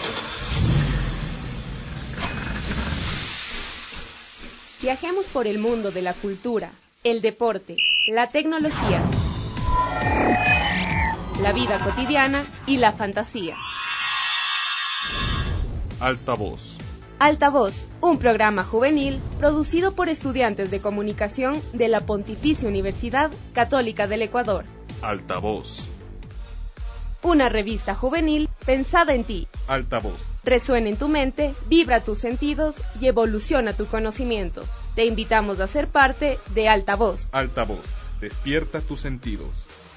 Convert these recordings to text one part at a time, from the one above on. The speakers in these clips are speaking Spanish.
Viajemos por el mundo de la cultura, el deporte, la tecnología, la vida cotidiana y la fantasía. Altavoz. Altavoz, un programa juvenil producido por estudiantes de comunicación de la Pontificia Universidad Católica del Ecuador. Altavoz. Una revista juvenil pensada en ti. Altavoz. Resuena en tu mente, vibra tus sentidos y evoluciona tu conocimiento. Te invitamos a ser parte de Altavoz. Altavoz. Despierta tus sentidos.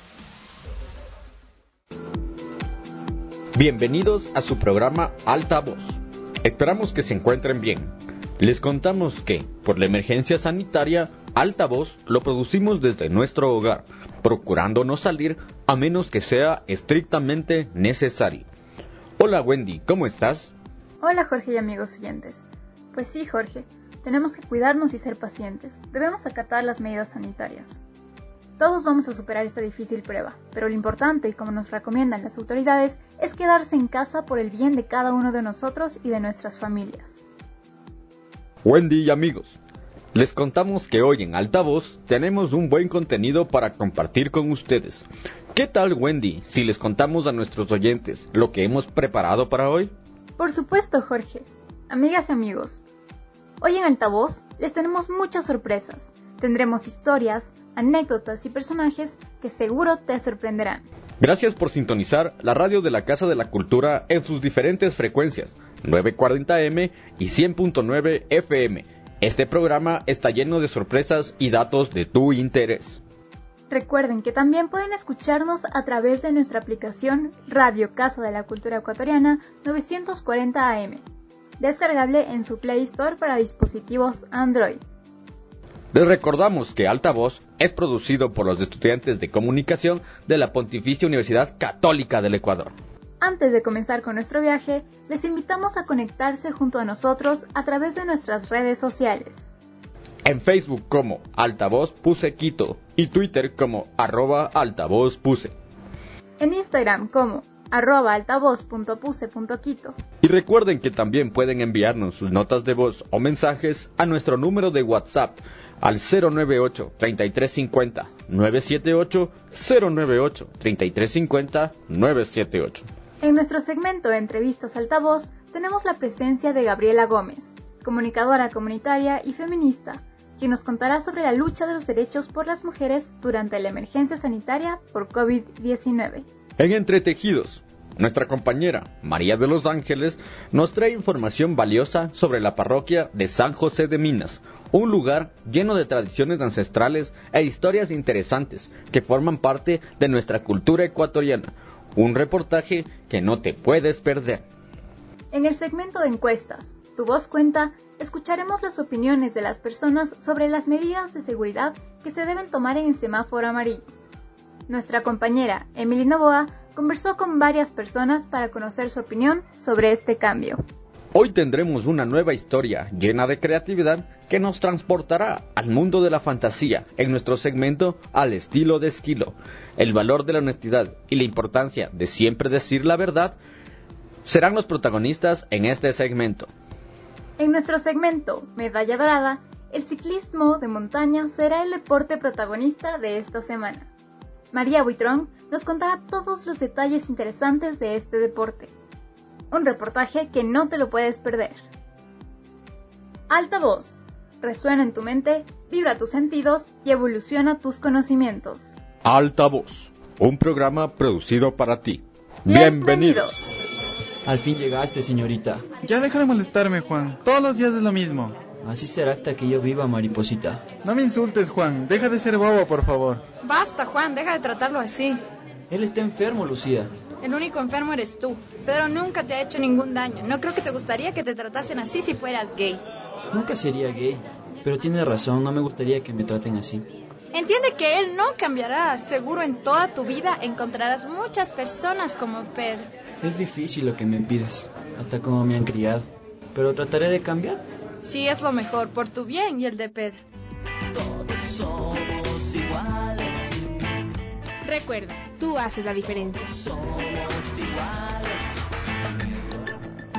Bienvenidos a su programa Altavoz. Esperamos que se encuentren bien. Les contamos que, por la emergencia sanitaria, Altavoz lo producimos desde nuestro hogar, procurando no salir a menos que sea estrictamente necesario. Hola Wendy, ¿cómo estás? Hola Jorge y amigos oyentes. Pues sí, Jorge, tenemos que cuidarnos y ser pacientes. Debemos acatar las medidas sanitarias. Todos vamos a superar esta difícil prueba, pero lo importante, y como nos recomiendan las autoridades, es quedarse en casa por el bien de cada uno de nosotros y de nuestras familias. Wendy y amigos, les contamos que hoy en Altavoz tenemos un buen contenido para compartir con ustedes. ¿Qué tal, Wendy, si les contamos a nuestros oyentes lo que hemos preparado para hoy? Por supuesto, Jorge. Amigas y amigos, hoy en Altavoz les tenemos muchas sorpresas. Tendremos historias, anécdotas y personajes que seguro te sorprenderán. Gracias por sintonizar la radio de la Casa de la Cultura en sus diferentes frecuencias, 940M y 100.9 FM. Este programa está lleno de sorpresas y datos de tu interés. Recuerden que también pueden escucharnos a través de nuestra aplicación Radio Casa de la Cultura Ecuatoriana 940 AM, descargable en su Play Store para dispositivos Android. Les recordamos que Altavoz es producido por los estudiantes de comunicación de la Pontificia Universidad Católica del Ecuador. Antes de comenzar con nuestro viaje, les invitamos a conectarse junto a nosotros a través de nuestras redes sociales. En Facebook como Altavoz Puse Quito y Twitter como @altavozpuse. En Instagram como @altavoz.puse.quito. Y recuerden que también pueden enviarnos sus notas de voz o mensajes a nuestro número de WhatsApp al 098-3350-978, 098-3350-978. En nuestro segmento de entrevistas Altavoz tenemos la presencia de Gabriela Gómez, comunicadora comunitaria y feminista, quien nos contará sobre la lucha de los derechos por las mujeres durante la emergencia sanitaria por COVID-19. En Entretejidos, nuestra compañera María de los Ángeles nos trae información valiosa sobre la parroquia de San José de Minas, un lugar lleno de tradiciones ancestrales e historias interesantes que forman parte de nuestra cultura ecuatoriana. Un reportaje que no te puedes perder. En el segmento de encuestas, Tu Voz Cuenta, escucharemos las opiniones de las personas sobre las medidas de seguridad que se deben tomar en el semáforo amarillo. Nuestra compañera Emily Novoa conversó con varias personas para conocer su opinión sobre este cambio. Hoy tendremos una nueva historia llena de creatividad que nos transportará al mundo de la fantasía en nuestro segmento Al estilo de Esquilo. El valor de la honestidad y la importancia de siempre decir la verdad serán los protagonistas en este segmento. En nuestro segmento Medalla Dorada, el ciclismo de montaña será el deporte protagonista de esta semana. María Buitrón nos contará todos los detalles interesantes de este deporte. Un reportaje que no te lo puedes perder. Altavoz. Resuena en tu mente, vibra tus sentidos y evoluciona tus conocimientos. Altavoz, un programa producido para ti. ¡Bienvenidos! Al fin llegaste, señorita. Ya deja de molestarme, Juan. Todos los días es lo mismo. Así será hasta que yo viva, mariposita. No me insultes, Juan. Deja de ser bobo, por favor. Basta, Juan. Deja de tratarlo así. Él está enfermo, Lucía. El único enfermo eres tú. Pedro nunca te ha hecho ningún daño. No creo que te gustaría que te tratasen así si fueras gay. Nunca sería gay. Pero tiene razón, no me gustaría que me traten así. Entiende que él no cambiará. Seguro en toda tu vida encontrarás muchas personas como Pedro. Es difícil lo que me pides, hasta como me han criado. Pero trataré de cambiar. Sí, es lo mejor, por tu bien y el de Pedro. Todos somos iguales. Recuerda, tú haces la diferencia. Somos iguales.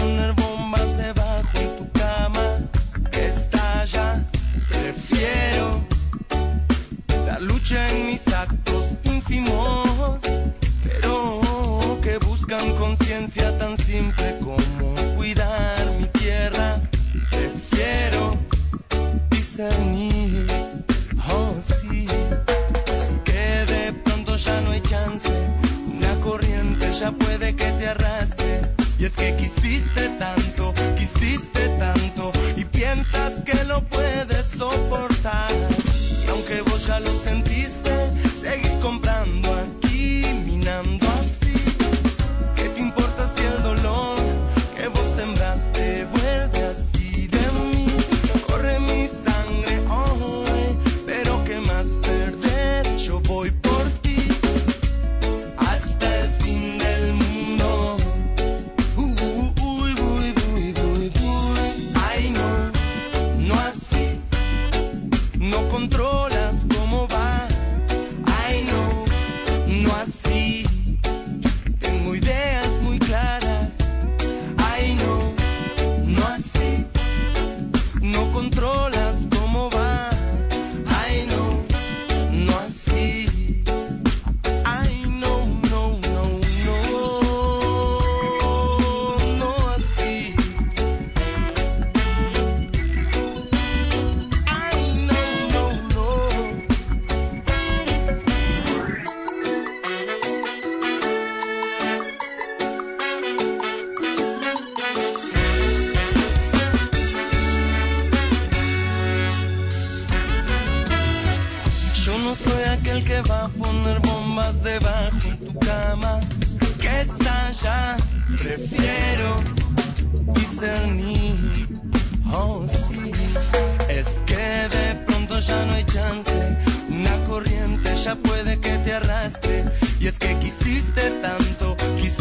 poner bombas debajo en tu cama que estalla. Prefiero la lucha en mis actos ínfimos, pero que buscan conciencia tan simple como cuidar mi tierra. Prefiero discernir, oh sí, es que de pronto ya no hay chance, una corriente ya puede que te arrastre. Y es que quisiste tanto y piensas que lo puedes soportar. Y aunque vos ya lo sentiste, seguís comprando aquí, minando así. ¿Qué te importa si el dolor que vos sembraste vuelve así de mí? Corre mi sangre hoy, pero ¿qué más perder? Yo voy por ti hasta el fin del mundo. Ay no, no así, no controlas cómo va. Ay no, no así, tengo ideas muy claras. Ay no, no así, no controlas cómo va. Ay no, no así. Ay no, no, no, no, no así. Ay no, no, no. Yo no soy aquel que va a poner bombas debajo en tu cama que estalla. Prefiero discernir, oh sí, es que de pronto ya no hay chance, una corriente ya puede que te arrastre. Y es que quisiste tanto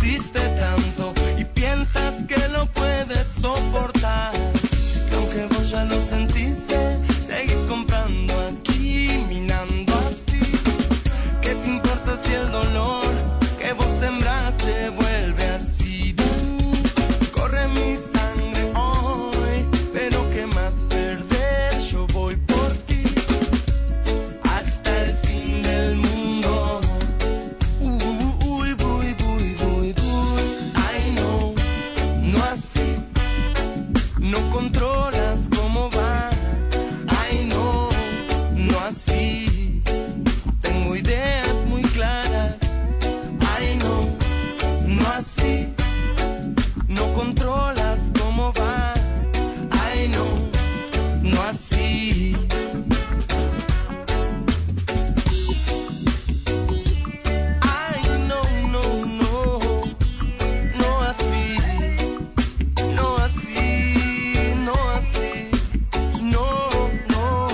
y piensas que lo puedes soportar. Y aunque vos ya lo sentiste, seguís comprando aquí, minando así. ¿Qué te importa si el dolor que vos sembraste vuelve así de mí? Corre mi sangre hoy, pero ¿qué más perder? Yo voy por ti hasta el fin del mundo. Ay no, no así, no controlas cómo va. Ay no, no así, tengo ideas muy claras. Ay no, no así, no controlas cómo va. Ay no, no así. Ay no, no, no, no así, no así, no así, no, no.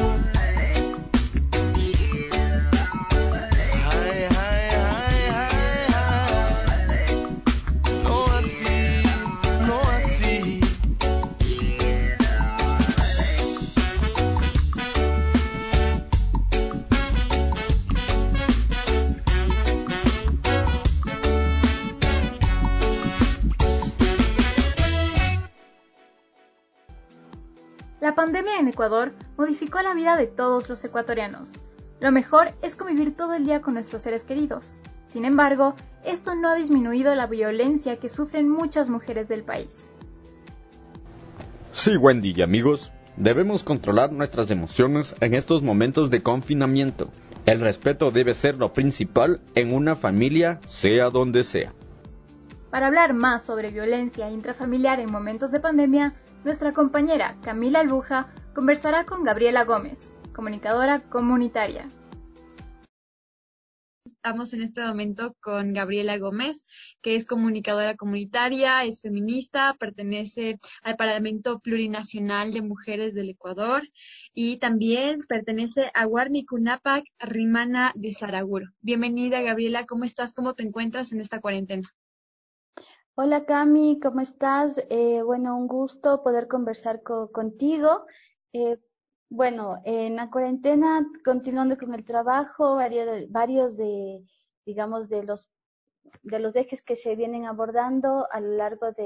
Ay, ay, ay, ay, ay. No así, no así. La pandemia en Ecuador modificó la vida de todos los ecuatorianos. Lo mejor es convivir todo el día con nuestros seres queridos. Sin embargo, esto no ha disminuido la violencia que sufren muchas mujeres del país. Sí, Wendy y amigos, debemos controlar nuestras emociones en estos momentos de confinamiento. El respeto debe ser lo principal en una familia, sea donde sea. Para hablar más sobre violencia intrafamiliar en momentos de pandemia, nuestra compañera Camila Albuja conversará con Gabriela Gómez, comunicadora comunitaria. Estamos en este momento con Gabriela Gómez, que es comunicadora comunitaria, es feminista, pertenece al Parlamento Plurinacional de Mujeres del Ecuador y también pertenece a Warmicunapac Rimana de Saraguro. Bienvenida, Gabriela, ¿cómo estás? ¿Cómo te encuentras en esta cuarentena? Hola Cami, ¿cómo estás? Bueno, un gusto poder conversar contigo. Eh, en la cuarentena, continuando con el trabajo, varios digamos, de los ejes que se vienen abordando a lo largo de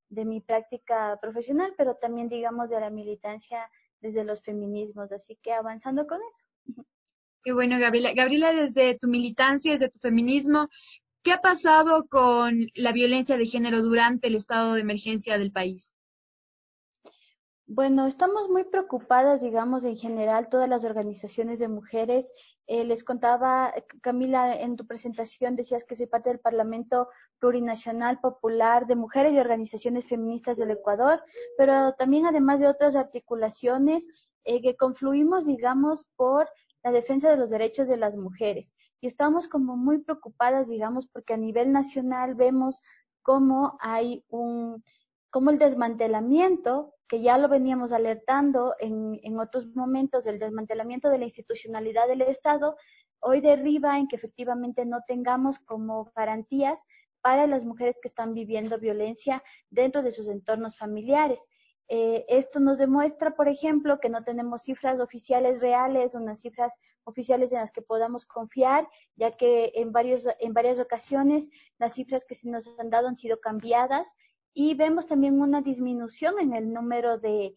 de mi práctica profesional, pero también, digamos, de la militancia desde los feminismos, así que avanzando con eso. Qué bueno, Gabriela. Gabriela, desde tu militancia, desde tu feminismo, ¿qué ha pasado con la violencia de género durante el estado de emergencia del país? Bueno, estamos muy preocupadas, digamos, en general, todas las organizaciones de mujeres. Les contaba, Camila, en tu presentación decías que soy parte del Parlamento Plurinacional Popular de Mujeres y Organizaciones Feministas del Ecuador, pero también además de otras articulaciones que confluimos, digamos, por la defensa de los derechos de las mujeres. Y estamos como muy preocupadas, digamos, porque a nivel nacional vemos cómo hay como el desmantelamiento, que ya lo veníamos alertando en otros momentos, el desmantelamiento de la institucionalidad del Estado, hoy deriva en que efectivamente no tengamos como garantías para las mujeres que están viviendo violencia dentro de sus entornos familiares. Esto nos demuestra, por ejemplo, que no tenemos cifras oficiales reales, unas cifras oficiales en las que podamos confiar, ya que en varias ocasiones las cifras que se nos han dado han sido cambiadas y vemos también una disminución en el número de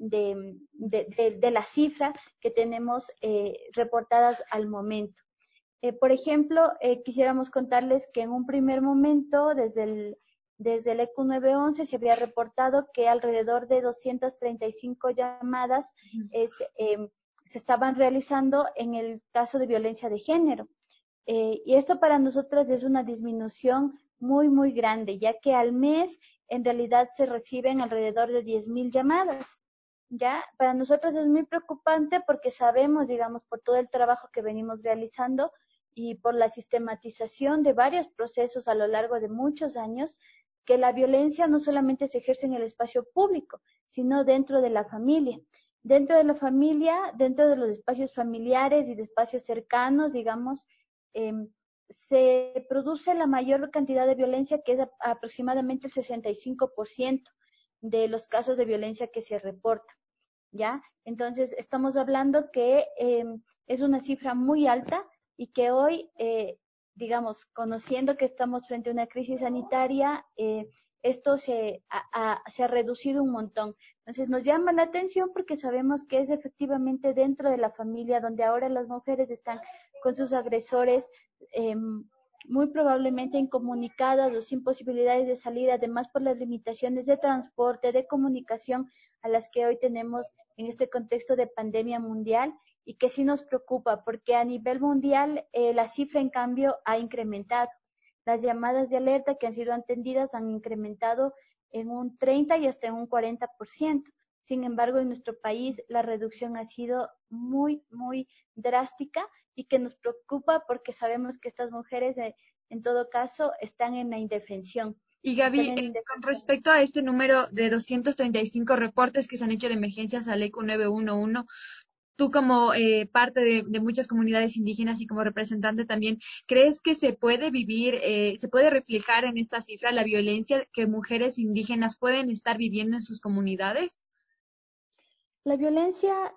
la cifra que tenemos reportadas al momento. Por ejemplo, quisiéramos contarles que en un primer momento, desde el ECU 911, se había reportado que alrededor de 235 llamadas se estaban realizando en el caso de violencia de género. Y esto para nosotras es una disminución muy, muy grande, ya que al mes en realidad se reciben alrededor de 10.000 llamadas. Ya, para nosotros es muy preocupante porque sabemos, digamos, por todo el trabajo que venimos realizando y por la sistematización de varios procesos a lo largo de muchos años, que la violencia no solamente se ejerce en el espacio público, sino dentro de la familia. Dentro de la familia, dentro de los espacios familiares y de espacios cercanos, digamos, se produce la mayor cantidad de violencia, que es aproximadamente el 65% de los casos de violencia que se reportan, ¿ya? Entonces, estamos hablando que es una cifra muy alta y que hoy, digamos, conociendo que estamos frente a una crisis sanitaria, esto se ha reducido un montón. Entonces, nos llama la atención porque sabemos que es efectivamente dentro de la familia donde ahora las mujeres están con sus agresores muy probablemente incomunicadas o sin posibilidades de salir, además por las limitaciones de transporte, de comunicación a las que hoy tenemos en este contexto de pandemia mundial y que sí nos preocupa porque a nivel mundial la cifra en cambio ha incrementado. Las llamadas de alerta que han sido atendidas han incrementado en un 30 y hasta en un 40%. Sin embargo, en nuestro país la reducción ha sido muy, muy drástica y que nos preocupa porque sabemos que estas mujeres, en todo caso, están en la indefensión. Y Gaby, con respecto a este número de 235 reportes que se han hecho de emergencias al ECU 911, tú como parte de muchas comunidades indígenas y como representante también, ¿crees que se puede vivir, se puede reflejar en esta cifra la violencia que mujeres indígenas pueden estar viviendo en sus comunidades? La violencia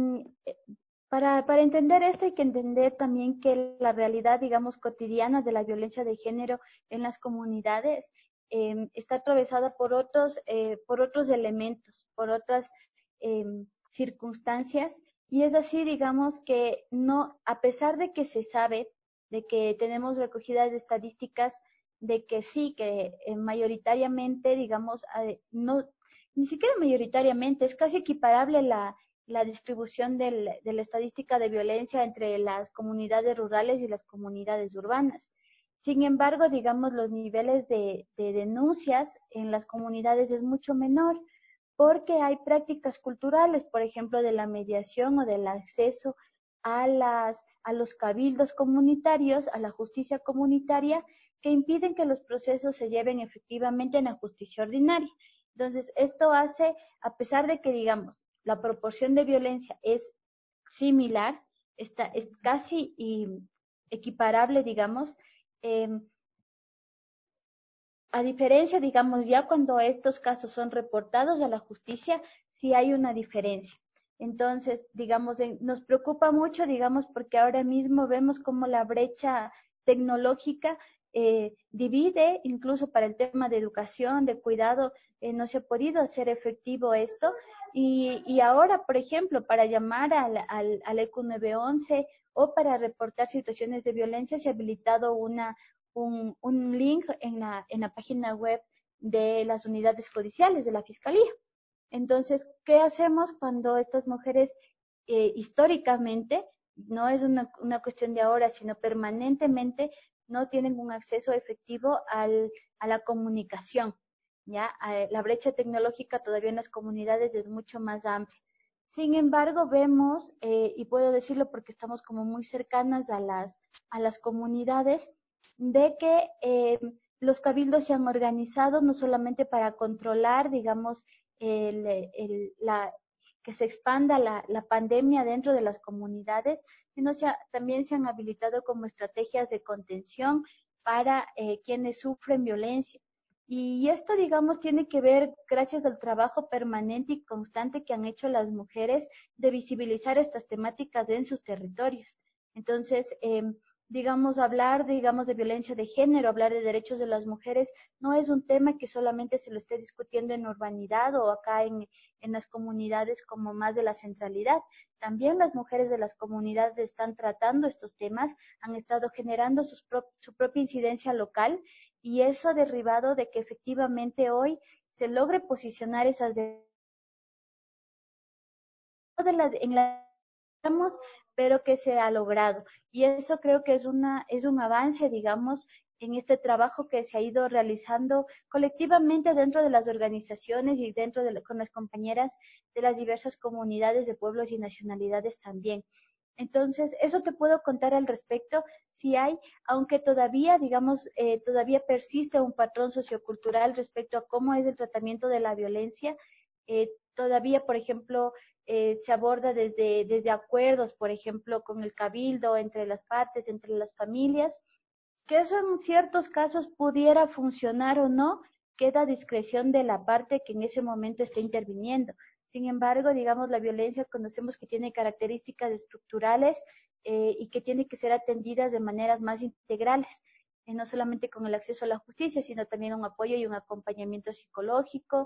para entender esto hay que entender también que la realidad, digamos, cotidiana de la violencia de género en las comunidades está atravesada por otros elementos, por otras circunstancias, y es así, digamos, que no, a pesar de que se sabe, de que tenemos recogidas estadísticas, de que sí, que mayoritariamente, digamos, no, ni siquiera mayoritariamente, es casi equiparable la distribución de la estadística de violencia entre las comunidades rurales y las comunidades urbanas. Sin embargo, digamos, los niveles de denuncias en las comunidades es mucho menor porque hay prácticas culturales, por ejemplo, de la mediación o del acceso a los cabildos comunitarios, a la justicia comunitaria, que impiden que los procesos se lleven efectivamente en la justicia ordinaria. Entonces, esto hace, a pesar de que, digamos, la proporción de violencia es similar, es casi equiparable, digamos, a diferencia, digamos, ya cuando estos casos son reportados a la justicia, sí hay una diferencia. Entonces, digamos, nos preocupa mucho, digamos, porque ahora mismo vemos como la brecha tecnológica divide, incluso para el tema de educación, de cuidado, no se ha podido hacer efectivo esto. Y ahora, por ejemplo, para llamar al ECU 911 o para reportar situaciones de violencia, se ha habilitado un link en la página web de las unidades judiciales de la Fiscalía. Entonces, ¿qué hacemos cuando estas mujeres históricamente, no es una cuestión de ahora, sino permanentemente, no tienen un acceso efectivo a la comunicación? ¿Ya? La brecha tecnológica todavía en las comunidades es mucho más amplia. Sin embargo, vemos, y puedo decirlo porque estamos como muy cercanas a las comunidades, de que los cabildos se han organizado no solamente para controlar, digamos, que se expanda la pandemia dentro de las comunidades, sino también se han habilitado como estrategias de contención para quienes sufren violencia. Y esto, digamos, tiene que ver gracias al trabajo permanente y constante que han hecho las mujeres de visibilizar estas temáticas en sus territorios. Entonces, digamos, hablar, digamos, de violencia de género, hablar de derechos de las mujeres, no es un tema que solamente se lo esté discutiendo en urbanidad o acá en las comunidades como más de la centralidad. También las mujeres de las comunidades están tratando estos temas, han estado generando su propia incidencia local, y eso ha derivado de que efectivamente hoy se logre posicionar esas pero que se ha logrado. Y eso creo que es un avance, digamos, en este trabajo que se ha ido realizando colectivamente dentro de las organizaciones y con las compañeras de las diversas comunidades de pueblos y nacionalidades también. Entonces, eso te puedo contar al respecto, si hay, aunque todavía, digamos, todavía persiste un patrón sociocultural respecto a cómo es el tratamiento de la violencia. Todavía, por ejemplo, se aborda desde acuerdos, por ejemplo, con el cabildo, entre las partes, entre las familias, que eso en ciertos casos pudiera funcionar o no, queda a discreción de la parte que en ese momento está interviniendo. Sin embargo, digamos, la violencia conocemos que tiene características estructurales y que tiene que ser atendidas de maneras más integrales, no solamente con el acceso a la justicia, sino también un apoyo y un acompañamiento psicológico,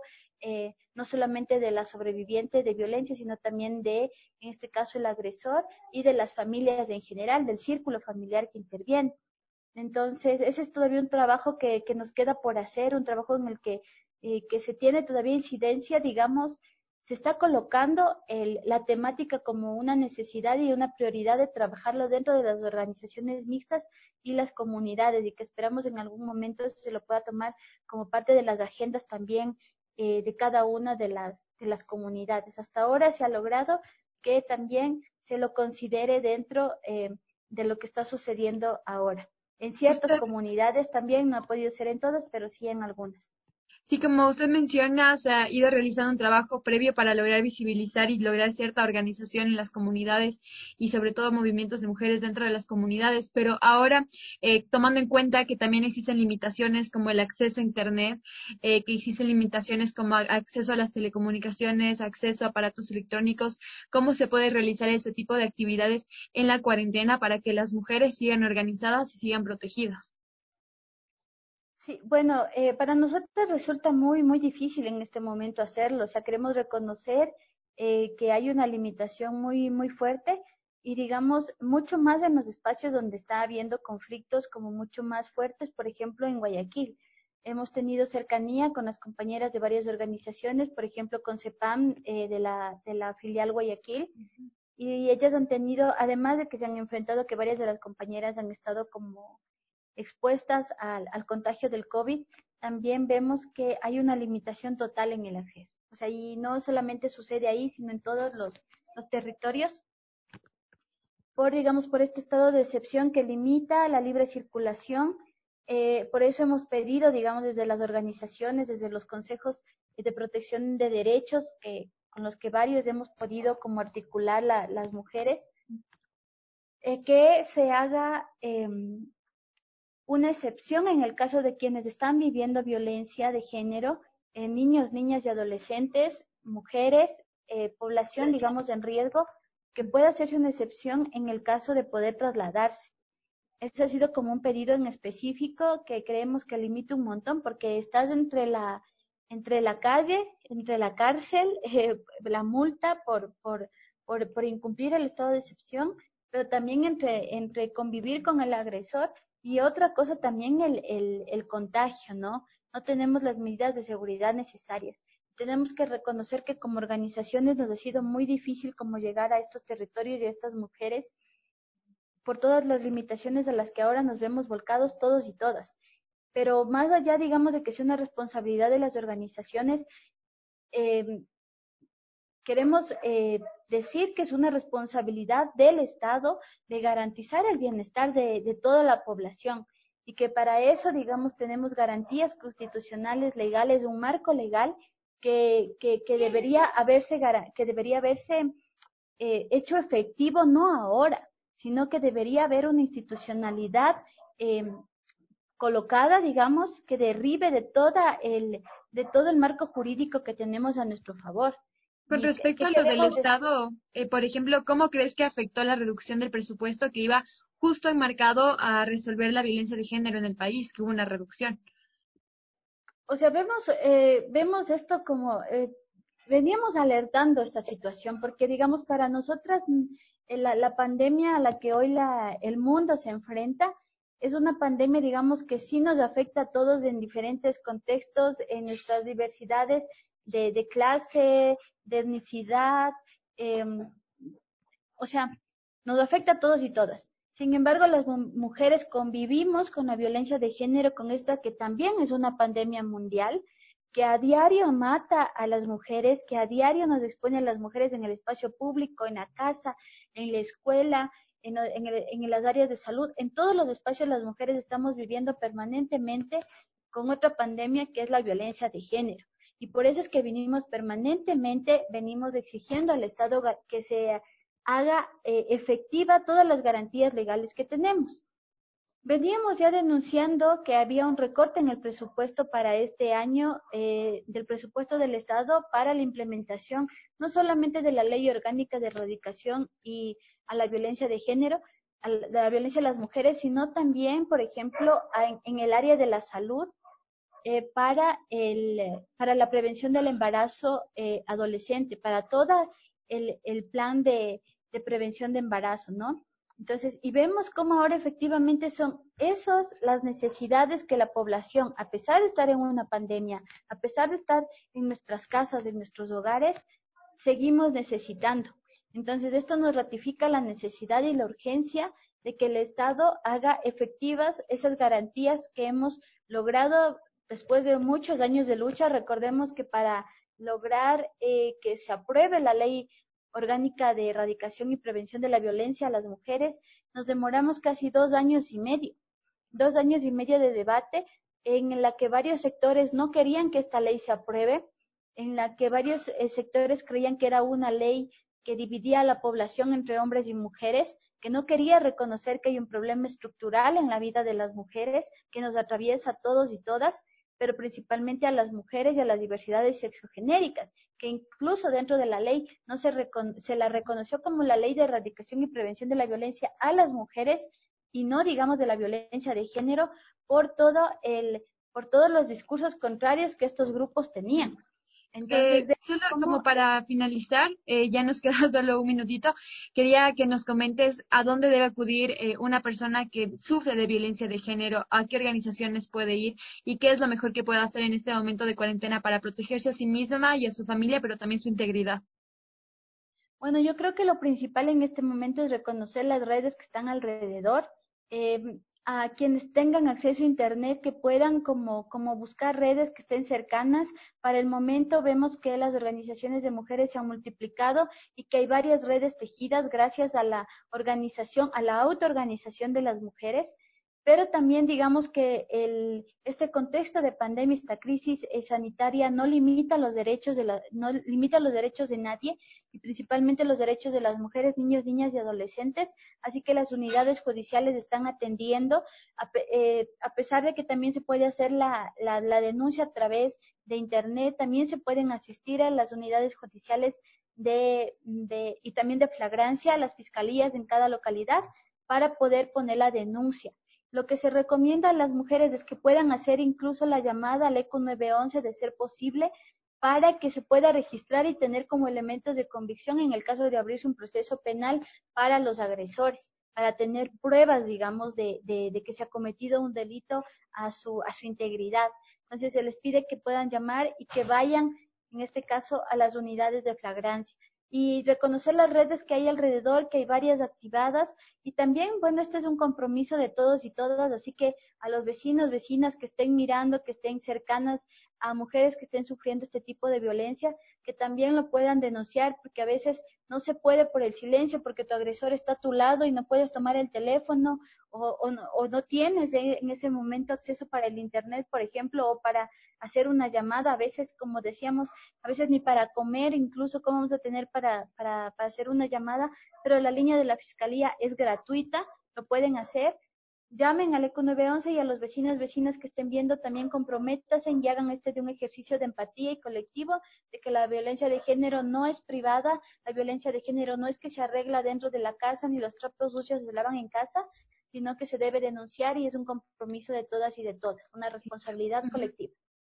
no solamente de la sobreviviente de violencia, sino también en este caso, el agresor y de las familias en general, del círculo familiar que interviene. Entonces, ese es todavía un trabajo que nos queda por hacer, un trabajo en el que se tiene todavía incidencia, digamos, se está colocando la temática como una necesidad y una prioridad de trabajarlo dentro de las organizaciones mixtas y las comunidades, y que esperamos en algún momento se lo pueda tomar como parte de las agendas también de cada una de las comunidades. Hasta ahora se ha logrado que también se lo considere dentro de lo que está sucediendo ahora. En ciertas comunidades también, no ha podido ser en todas, pero sí en algunas. Sí, como usted menciona, se ha ido realizando un trabajo previo para lograr visibilizar y lograr cierta organización en las comunidades y sobre todo movimientos de mujeres dentro de las comunidades, pero ahora, tomando en cuenta que también existen limitaciones como el acceso a Internet, que existen limitaciones como acceso a las telecomunicaciones, acceso a aparatos electrónicos, ¿cómo se puede realizar este tipo de actividades en la cuarentena para que las mujeres sigan organizadas y sigan protegidas? Sí, bueno, para nosotros resulta muy, muy difícil en este momento hacerlo. O sea, queremos reconocer que hay una limitación muy, muy fuerte y, digamos, mucho más en los espacios donde está habiendo conflictos como mucho más fuertes, por ejemplo, en Guayaquil. Hemos tenido cercanía con las compañeras de varias organizaciones, por ejemplo, con CEPAM de la filial Guayaquil, y ellas han tenido, además de que se han enfrentado, que varias de las compañeras han estado como expuestas al contagio del COVID, también vemos que hay una limitación total en el acceso. O sea, y no solamente sucede ahí, sino en todos los territorios, digamos, por este estado de excepción que limita la libre circulación. Por eso hemos pedido, digamos, desde las organizaciones, desde los consejos de protección de derechos, con los que varios hemos podido como articular las mujeres, que se haga una excepción en el caso de quienes están viviendo violencia de género, niños, niñas y adolescentes, mujeres, población, digamos, en riesgo, que pueda hacerse una excepción en el caso de poder trasladarse. Este ha sido como un pedido en específico que creemos que limita un montón porque estás entre la calle, entre la cárcel, la multa por incumplir el estado de excepción, pero también entre convivir con el agresor y otra cosa también el contagio, ¿no? No tenemos las medidas de seguridad necesarias. Tenemos que reconocer que como organizaciones nos ha sido muy difícil como llegar a estos territorios y a estas mujeres por todas las limitaciones a las que ahora nos vemos volcados todos y todas. Pero más allá, digamos, de que sea una responsabilidad de las organizaciones, queremos decir que es una responsabilidad del Estado de garantizar el bienestar de toda la población y que para eso, digamos, tenemos garantías constitucionales, legales, un marco legal que debería haberse hecho efectivo no ahora, sino que debería haber una institucionalidad colocada, digamos, que derribe de todo el marco jurídico que tenemos a nuestro favor. Con respecto a lo del Estado, por ejemplo, ¿cómo crees que afectó la reducción del presupuesto que iba justo enmarcado a resolver la violencia de género en el país, que hubo una reducción? O sea, vemos esto como, veníamos alertando esta situación, porque digamos, para nosotras la pandemia a la que hoy el mundo se enfrenta es una pandemia, digamos, que sí nos afecta a todos en diferentes contextos, en nuestras diversidades de clase, de etnicidad, o sea, nos afecta a todos y todas. Sin embargo, las mujeres convivimos con la violencia de género, con esta que también es una pandemia mundial, que a diario mata a las mujeres, que a diario nos expone a las mujeres en el espacio público, en la casa, en la escuela, en las áreas de salud, en todos los espacios las mujeres estamos viviendo permanentemente con otra pandemia que es la violencia de género. Y por eso es que venimos exigiendo al Estado que se haga efectiva todas las garantías legales que tenemos. Veníamos ya denunciando que había un recorte en el presupuesto para este año, del presupuesto del Estado para la implementación no solamente de la Ley Orgánica de Erradicación y a la violencia de género, a la violencia de las mujeres, sino también, por ejemplo, en el área de la salud, para la prevención del embarazo adolescente, para todo el plan de prevención de embarazo, ¿no? Entonces, y vemos cómo ahora efectivamente son esas las necesidades que la población, a pesar de estar en una pandemia, a pesar de estar en nuestras casas, en nuestros hogares, seguimos necesitando. Entonces, esto nos ratifica la necesidad y la urgencia de que el Estado haga efectivas esas garantías que hemos logrado después de muchos años de lucha. Recordemos que para lograr que se apruebe la ley orgánica de erradicación y prevención de la violencia a las mujeres, nos demoramos casi 2 años y medio, 2 años y medio de debate en la que varios sectores no querían que esta ley se apruebe, en la que varios sectores creían que era una ley que dividía a la población entre hombres y mujeres, que no quería reconocer que hay un problema estructural en la vida de las mujeres que nos atraviesa a todos y todas, pero principalmente a las mujeres y a las diversidades sexogenéricas, que incluso dentro de la ley no se la reconoció como la ley de erradicación y prevención de la violencia a las mujeres y no, digamos, de la violencia de género por todos los discursos contrarios que estos grupos tenían. Entonces, solo como para finalizar, ya nos queda solo un minutito, quería que nos comentes a dónde debe acudir una persona que sufre de violencia de género, a qué organizaciones puede ir y qué es lo mejor que puede hacer en este momento de cuarentena para protegerse a sí misma y a su familia, pero también su integridad. Bueno, yo creo que lo principal en este momento es reconocer las redes que están alrededor, a quienes tengan acceso a Internet que puedan como buscar redes que estén cercanas. Para el momento vemos que las organizaciones de mujeres se han multiplicado y que hay varias redes tejidas gracias a la organización, a la autoorganización de las mujeres. Pero también digamos que este contexto de pandemia, esta crisis sanitaria no limita los derechos no limita los derechos de nadie y principalmente los derechos de las mujeres, niños, niñas y adolescentes. Así que las unidades judiciales están atendiendo, a pesar de que también se puede hacer la denuncia a través de Internet, también se pueden asistir a las unidades judiciales y también de flagrancia a las fiscalías en cada localidad para poder poner la denuncia. Lo que se recomienda a las mujeres es que puedan hacer incluso la llamada al ECO 911 de ser posible, para que se pueda registrar y tener como elementos de convicción en el caso de abrirse un proceso penal para los agresores, para tener pruebas, digamos, de que se ha cometido un delito a su integridad. Entonces se les pide que puedan llamar y que vayan, en este caso, a las unidades de flagrancia. Y reconocer las redes que hay alrededor, que hay varias activadas, y también, bueno, este es un compromiso de todos y todas, así que a los vecinos, vecinas que estén mirando, que estén cercanas a mujeres que estén sufriendo este tipo de violencia, que también lo puedan denunciar, porque a veces no se puede por el silencio, porque tu agresor está a tu lado y no puedes tomar el teléfono, o no tienes en ese momento acceso para el internet, por ejemplo, o para hacer una llamada. A veces, como decíamos, a veces ni para comer, incluso cómo vamos a tener para hacer una llamada, pero la línea de la Fiscalía es gratuita, lo pueden hacer. Llamen al ECO 911 y a los vecinos, vecinas que estén viendo también comprométanse y hagan de un ejercicio de empatía y colectivo, de que la violencia de género no es privada, la violencia de género no es que se arregla dentro de la casa, ni los trapos sucios se lavan en casa, sino que se debe denunciar y es un compromiso de todas y de todas, una responsabilidad colectiva.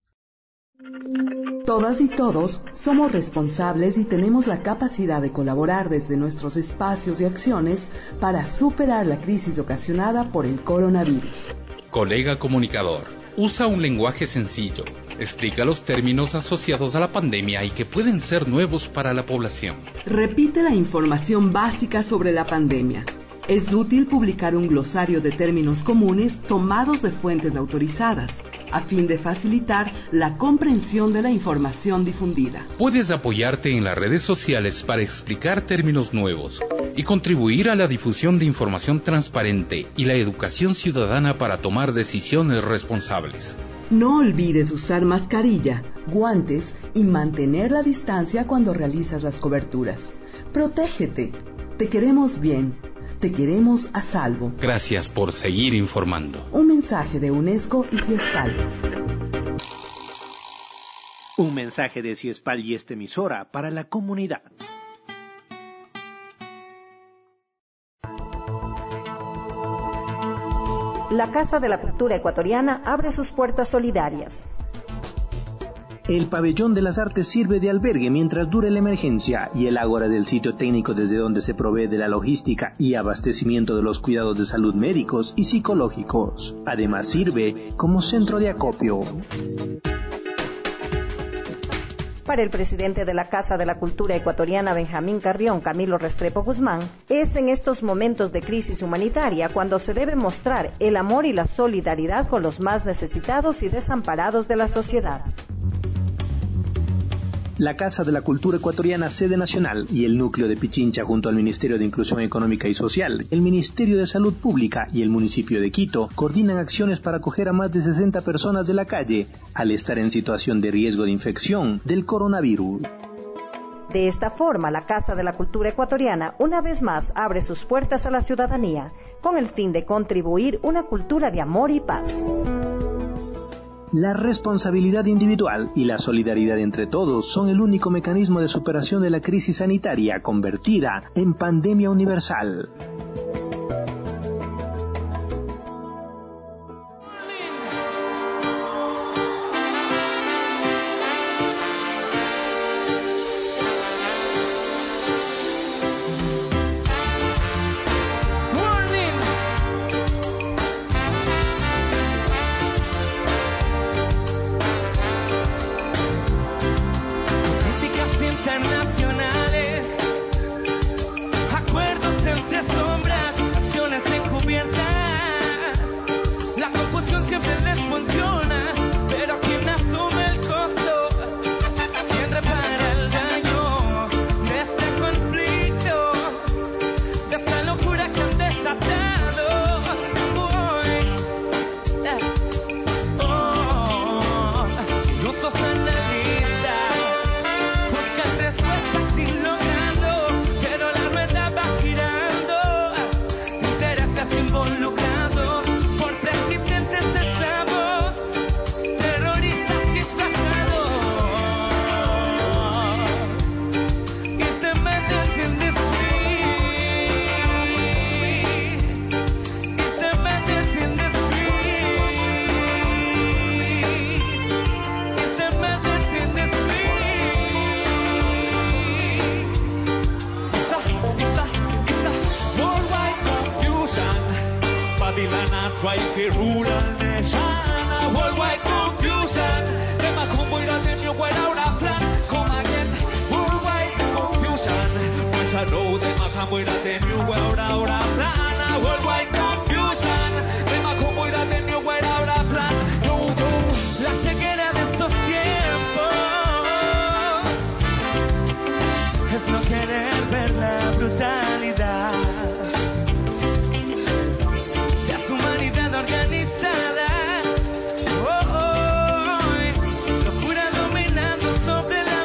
Todas y todos somos responsables y tenemos la capacidad de colaborar desde nuestros espacios y acciones para superar la crisis ocasionada por el coronavirus. Colega comunicador, usa un lenguaje sencillo, explica los términos asociados a la pandemia y que pueden ser nuevos para la población. Repite la información básica sobre la pandemia. Es útil publicar un glosario de términos comunes tomados de fuentes autorizadas, a fin de facilitar la comprensión de la información difundida. Puedes apoyarte en las redes sociales para explicar términos nuevos y contribuir a la difusión de información transparente y la educación ciudadana para tomar decisiones responsables. No olvides usar mascarilla, guantes y mantener la distancia cuando realizas las coberturas. Protégete. Te queremos bien. Te queremos a salvo. Gracias por seguir informando. Un mensaje de UNESCO y CIESPAL. Un mensaje de CIESPAL y esta emisora para la comunidad. La Casa de la Cultura Ecuatoriana abre sus puertas solidarias. El Pabellón de las Artes sirve de albergue mientras dure la emergencia y el ágora del sitio técnico desde donde se provee de la logística y abastecimiento de los cuidados de salud médicos y psicológicos. Además sirve como centro de acopio. Para el presidente de la Casa de la Cultura Ecuatoriana, Benjamín Carrión, Camilo Restrepo Guzmán, es en estos momentos de crisis humanitaria cuando se debe mostrar el amor y la solidaridad con los más necesitados y desamparados de la sociedad. La Casa de la Cultura Ecuatoriana, sede nacional, y el núcleo de Pichincha junto al Ministerio de Inclusión Económica y Social, el Ministerio de Salud Pública y el municipio de Quito coordinan acciones para acoger a más de 60 personas de la calle al estar en situación de riesgo de infección del coronavirus. De esta forma, la Casa de la Cultura Ecuatoriana una vez más abre sus puertas a la ciudadanía con el fin de contribuir una cultura de amor y paz. La responsabilidad individual y la solidaridad entre todos son el único mecanismo de superación de la crisis sanitaria convertida en pandemia universal. Strife, rural nation, worldwide confusion. Them a come with a new without a plan. Come again, worldwide confusion. But I know them a come with a new without a plan. Worldwide confusion. Them a come with a new without a plan. Yo, la ceguera de estos tiempos es no querer ver la brutalidad. Organizada, locura dominando sobre la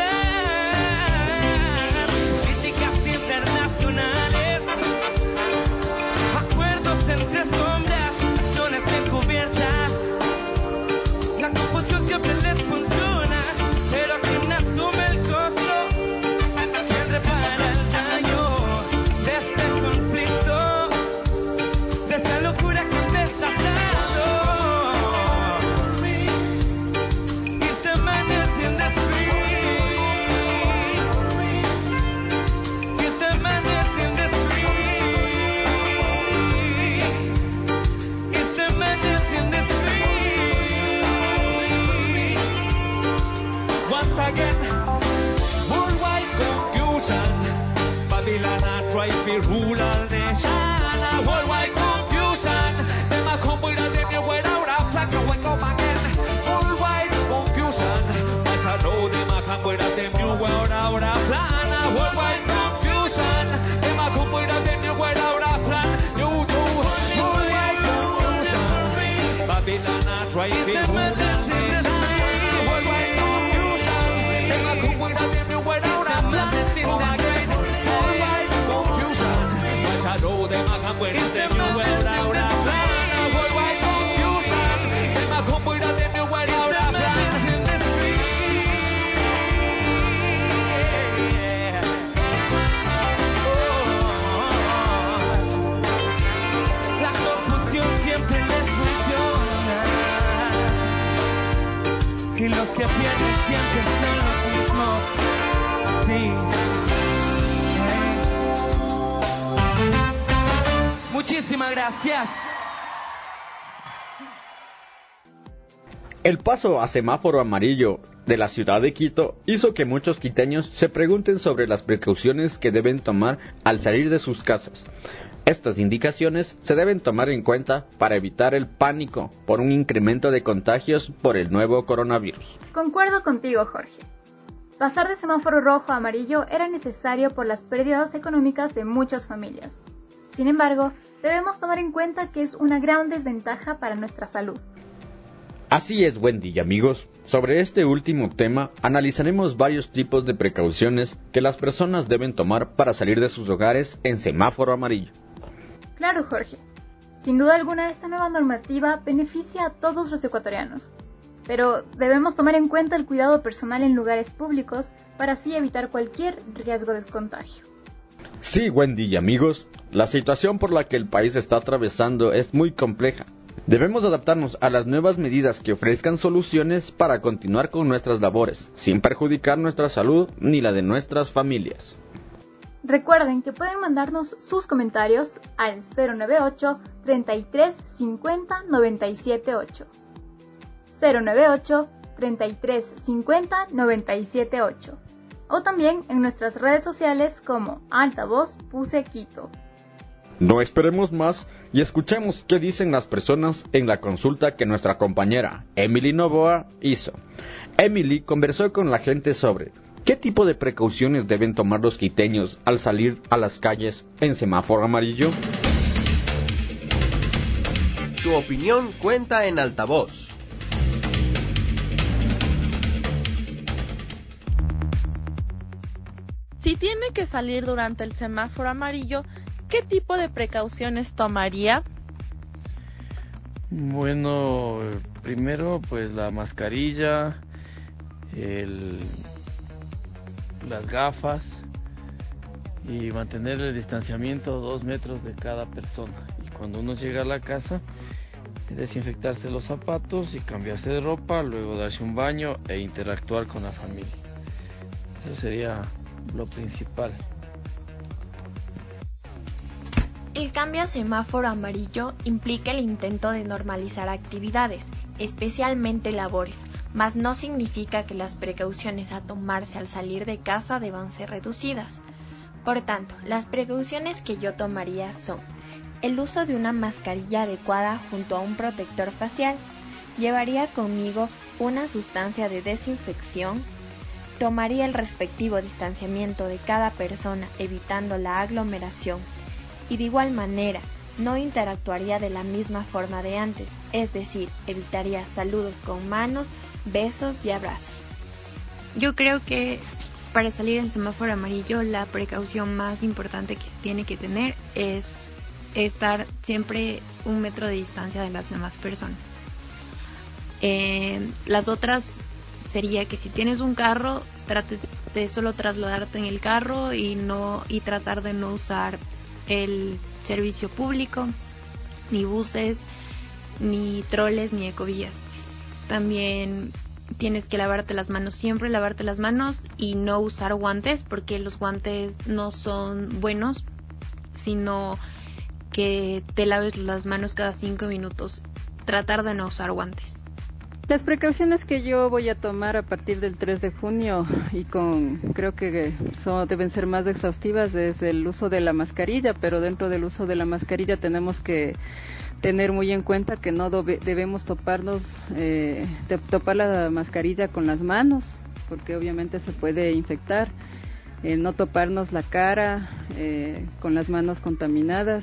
verdad, políticas internacionales, acuerdos entre sombras, acciones encubiertas, la confusión siempre les funciona, pero quien asume el costo, quien repara el daño de este conflicto, de esa locura que rural nation, worldwide confusion. Them a come with a new without a plan, so we come again. Worldwide confusion, but I know them a come with a new without a plan. Worldwide confusion, them a come with a new without a plan. You do worldwide confusion. Babylon a try to rural nation, worldwide confusion. Them a come with a new without a plan. Come again. I know them a come with a new without a plan. Worldwide confusion. Them a come with a new without a plan. La confusión siempre les funciona. Y los que pierden siempre son los mismos. Sí. Muchísimas gracias. El paso a semáforo amarillo de la ciudad de Quito hizo que muchos quiteños se pregunten sobre las precauciones que deben tomar al salir de sus casas. Estas indicaciones se deben tomar en cuenta para evitar el pánico por un incremento de contagios por el nuevo coronavirus. Concuerdo contigo, Jorge. Pasar de semáforo rojo a amarillo era necesario por las pérdidas económicas de muchas familias. Sin embargo, debemos tomar en cuenta que es una gran desventaja para nuestra salud. Así es, Wendy y amigos. Sobre este último tema, analizaremos varios tipos de precauciones que las personas deben tomar para salir de sus hogares en semáforo amarillo. Claro, Jorge. Sin duda alguna, esta nueva normativa beneficia a todos los ecuatorianos. Pero debemos tomar en cuenta el cuidado personal en lugares públicos para así evitar cualquier riesgo de contagio. Sí, Wendy y amigos, la situación por la que el país está atravesando es muy compleja. Debemos adaptarnos a las nuevas medidas que ofrezcan soluciones para continuar con nuestras labores, sin perjudicar nuestra salud ni la de nuestras familias. Recuerden que pueden mandarnos sus comentarios al 098 33 50 978. 098 33 50 978. O también en nuestras redes sociales como Altavoz Puse Quito. No esperemos más y escuchemos qué dicen las personas en la consulta que nuestra compañera Emily Novoa hizo. Emily conversó con la gente sobre qué tipo de precauciones deben tomar los quiteños al salir a las calles en semáforo amarillo. Tu opinión cuenta en Altavoz. Si tiene que salir durante el semáforo amarillo, ¿qué tipo de precauciones tomaría? Bueno, primero pues la mascarilla, las gafas y mantener el distanciamiento 2 metros de cada persona. Y cuando uno llega a la casa, desinfectarse los zapatos y cambiarse de ropa, luego darse un baño e interactuar con la familia. Eso sería lo principal. El cambio a semáforo amarillo implica el intento de normalizar actividades, especialmente labores, mas no significa que las precauciones a tomarse al salir de casa deban ser reducidas. Por tanto, las precauciones que yo tomaría son el uso de una mascarilla adecuada junto a un protector facial, llevaría conmigo una sustancia de desinfección, tomaría el respectivo distanciamiento de cada persona evitando la aglomeración y de igual manera no interactuaría de la misma forma de antes, es decir, evitaría saludos con manos, besos y abrazos. Yo creo que para salir en semáforo amarillo la precaución más importante que se tiene que tener es estar siempre 1 metro de distancia de las demás personas. Las otras sería que si tienes un carro, trates de solo trasladarte en el carro y tratar de no usar el servicio público, ni buses, ni troles, ni ecovías. También tienes que lavarte las manos siempre, lavarte las manos y no usar guantes, porque los guantes no son buenos, sino que te laves las manos cada 5 minutos. Tratar de no usar guantes. Las precauciones que yo voy a tomar a partir del 3 de junio y creo que deben ser más exhaustivas es el uso de la mascarilla, pero dentro del uso de la mascarilla tenemos que tener muy en cuenta que no debemos topar la mascarilla con las manos, porque obviamente se puede infectar, no toparnos la cara con las manos contaminadas.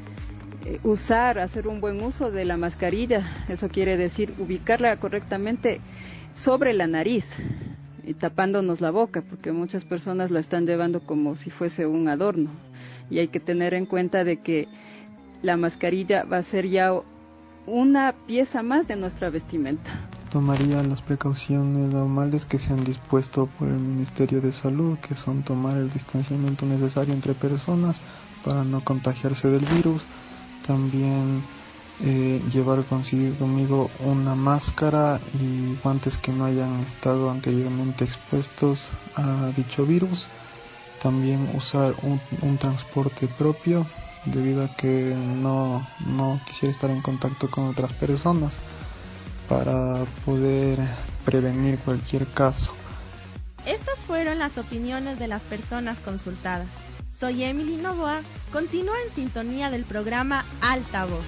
Hacer un buen uso de la mascarilla, eso quiere decir ubicarla correctamente sobre la nariz y tapándonos la boca, porque muchas personas la están llevando como si fuese un adorno, y hay que tener en cuenta de que la mascarilla va a ser ya una pieza más de nuestra vestimenta. Tomaría las precauciones normales que se han dispuesto por el Ministerio de Salud, que son tomar el distanciamiento necesario entre personas para no contagiarse del virus. También llevar conmigo una máscara y guantes que no hayan estado anteriormente expuestos a dicho virus. También usar un transporte propio, debido a que no quisiera estar en contacto con otras personas para poder prevenir cualquier caso. Estas fueron las opiniones de las personas consultadas. Soy Emily Novoa, continúa en sintonía del programa Altavoz.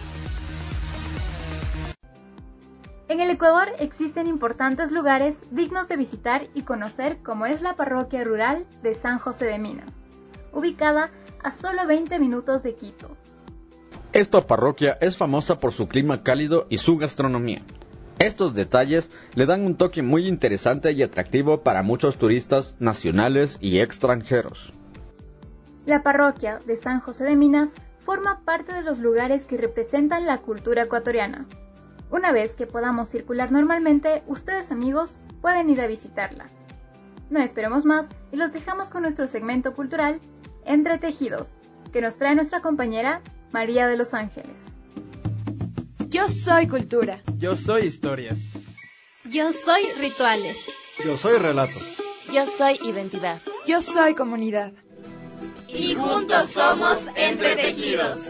En el Ecuador existen importantes lugares dignos de visitar y conocer, como es la parroquia rural de San José de Minas, ubicada a solo 20 minutos de Quito. Esta parroquia es famosa por su clima cálido y su gastronomía. Estos detalles le dan un toque muy interesante y atractivo para muchos turistas nacionales y extranjeros. La parroquia de San José de Minas forma parte de los lugares que representan la cultura ecuatoriana. Una vez que podamos circular normalmente, ustedes amigos pueden ir a visitarla. No esperemos más y los dejamos con nuestro segmento cultural Entre Tejidos, que nos trae nuestra compañera María de los Ángeles. Yo soy cultura. Yo soy historias. Yo soy rituales. Yo soy relato. Yo soy identidad. Yo soy comunidad. Y juntos somos Entretejidos.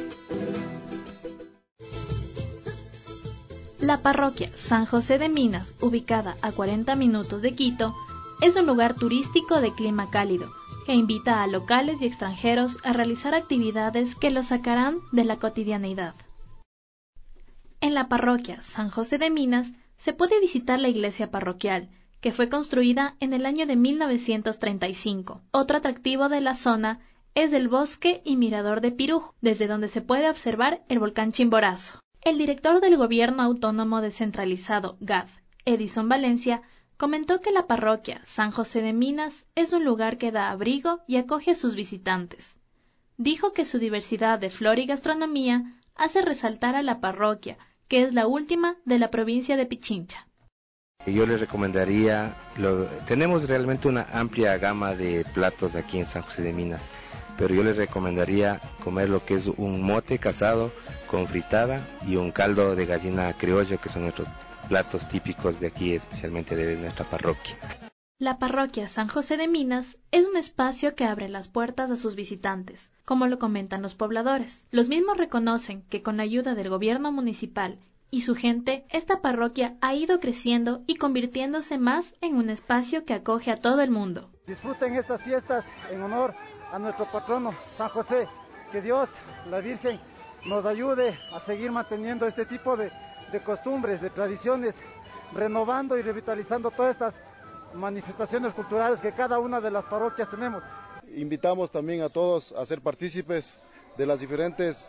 La parroquia San José de Minas, ubicada a 40 minutos de Quito, es un lugar turístico de clima cálido, que invita a locales y extranjeros a realizar actividades que los sacarán de la cotidianeidad. En la parroquia San José de Minas se puede visitar la iglesia parroquial, que fue construida en el año de 1935. Otro atractivo de la zona es el bosque y mirador de Pirujo, desde donde se puede observar el volcán Chimborazo. El director del Gobierno Autónomo Descentralizado, GAD, Edison Valencia, comentó que la parroquia San José de Minas es un lugar que da abrigo y acoge a sus visitantes. Dijo que su diversidad de flora y gastronomía hace resaltar a la parroquia, que es la última de la provincia de Pichincha. Yo les recomendaría, tenemos realmente una amplia gama de platos aquí en San José de Minas, pero yo les recomendaría comer lo que es un mote casado con fritada y un caldo de gallina criollo, que son nuestros platos típicos de aquí, especialmente de nuestra parroquia. La parroquia San José de Minas es un espacio que abre las puertas a sus visitantes, como lo comentan los pobladores. Los mismos reconocen que con la ayuda del gobierno municipal y su gente, esta parroquia ha ido creciendo y convirtiéndose más en un espacio que acoge a todo el mundo. Disfruten estas fiestas en honor a nuestro patrono San José. Que Dios, la Virgen, nos ayude a seguir manteniendo este tipo de costumbres, de tradiciones, renovando y revitalizando todas estas manifestaciones culturales que cada una de las parroquias tenemos. Invitamos también a todos a ser partícipes de las diferentes